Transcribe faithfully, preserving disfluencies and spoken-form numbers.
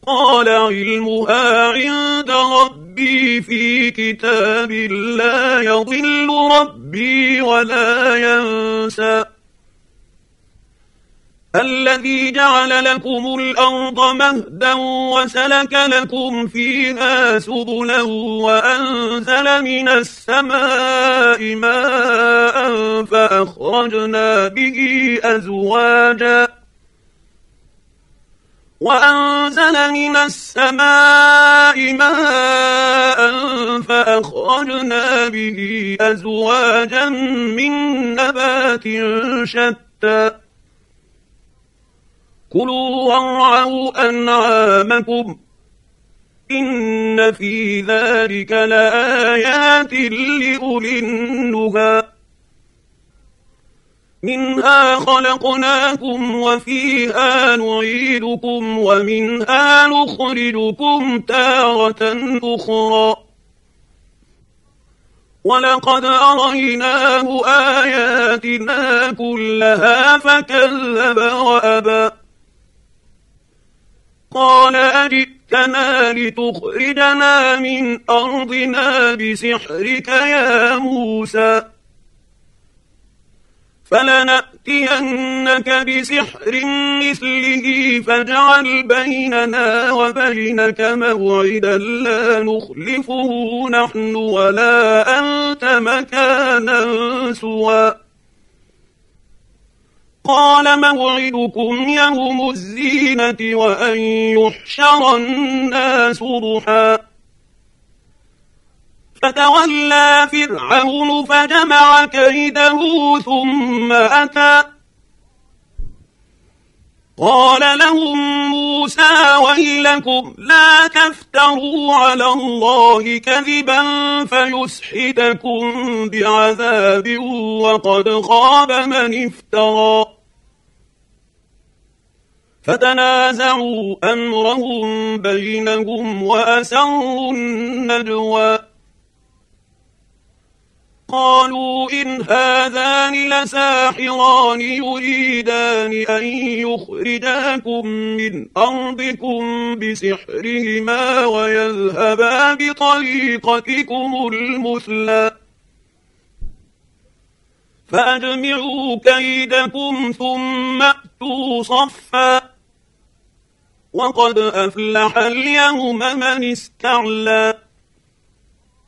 قال علمها عند ربي في كتاب لا يضل ربي ولا ينسى الذي جعل لكم الأرض مهدا وسلك لكم فيها سبلا وأنزل من السماء ماء فأخرجنا به أزواجا وأنزل من السماء ماء فأخرجنا به أزواجا من نبات شتى كلوا وارعوا أنعامكم إن في ذلك لآيات لأولي النهى منها خلقناكم وفيها نعيدكم ومنها نخرجكم تارة أخرى ولقد أريناه آياتنا كلها فكذب وأبى قال أجئتنا لتخرجنا من أرضنا بسحرك يا موسى فلنأتينك بسحر مثله فاجعل بيننا وبينك موعدا لا نخلفه نحن ولا أنت مكانا سوى قال موعدكم يوم الزينة وأن يحشر الناس ضحى فتولى فرعون فجمع كيده ثم أتى قال لهم موسى ويلكم لا تفتروا على الله كذبا فيسحتكم بعذاب وقد خاب من افترى فتنازعوا أمرهم بينهم وأسروا النجوى قالوا إن هذان لساحران يريدان أن يخرجاكم من أرضكم بسحرهما ويذهبا بطريقتكم المثلى فأجمعوا كيدكم ثم أتوا صفا وقد أفلح اليوم من استعلى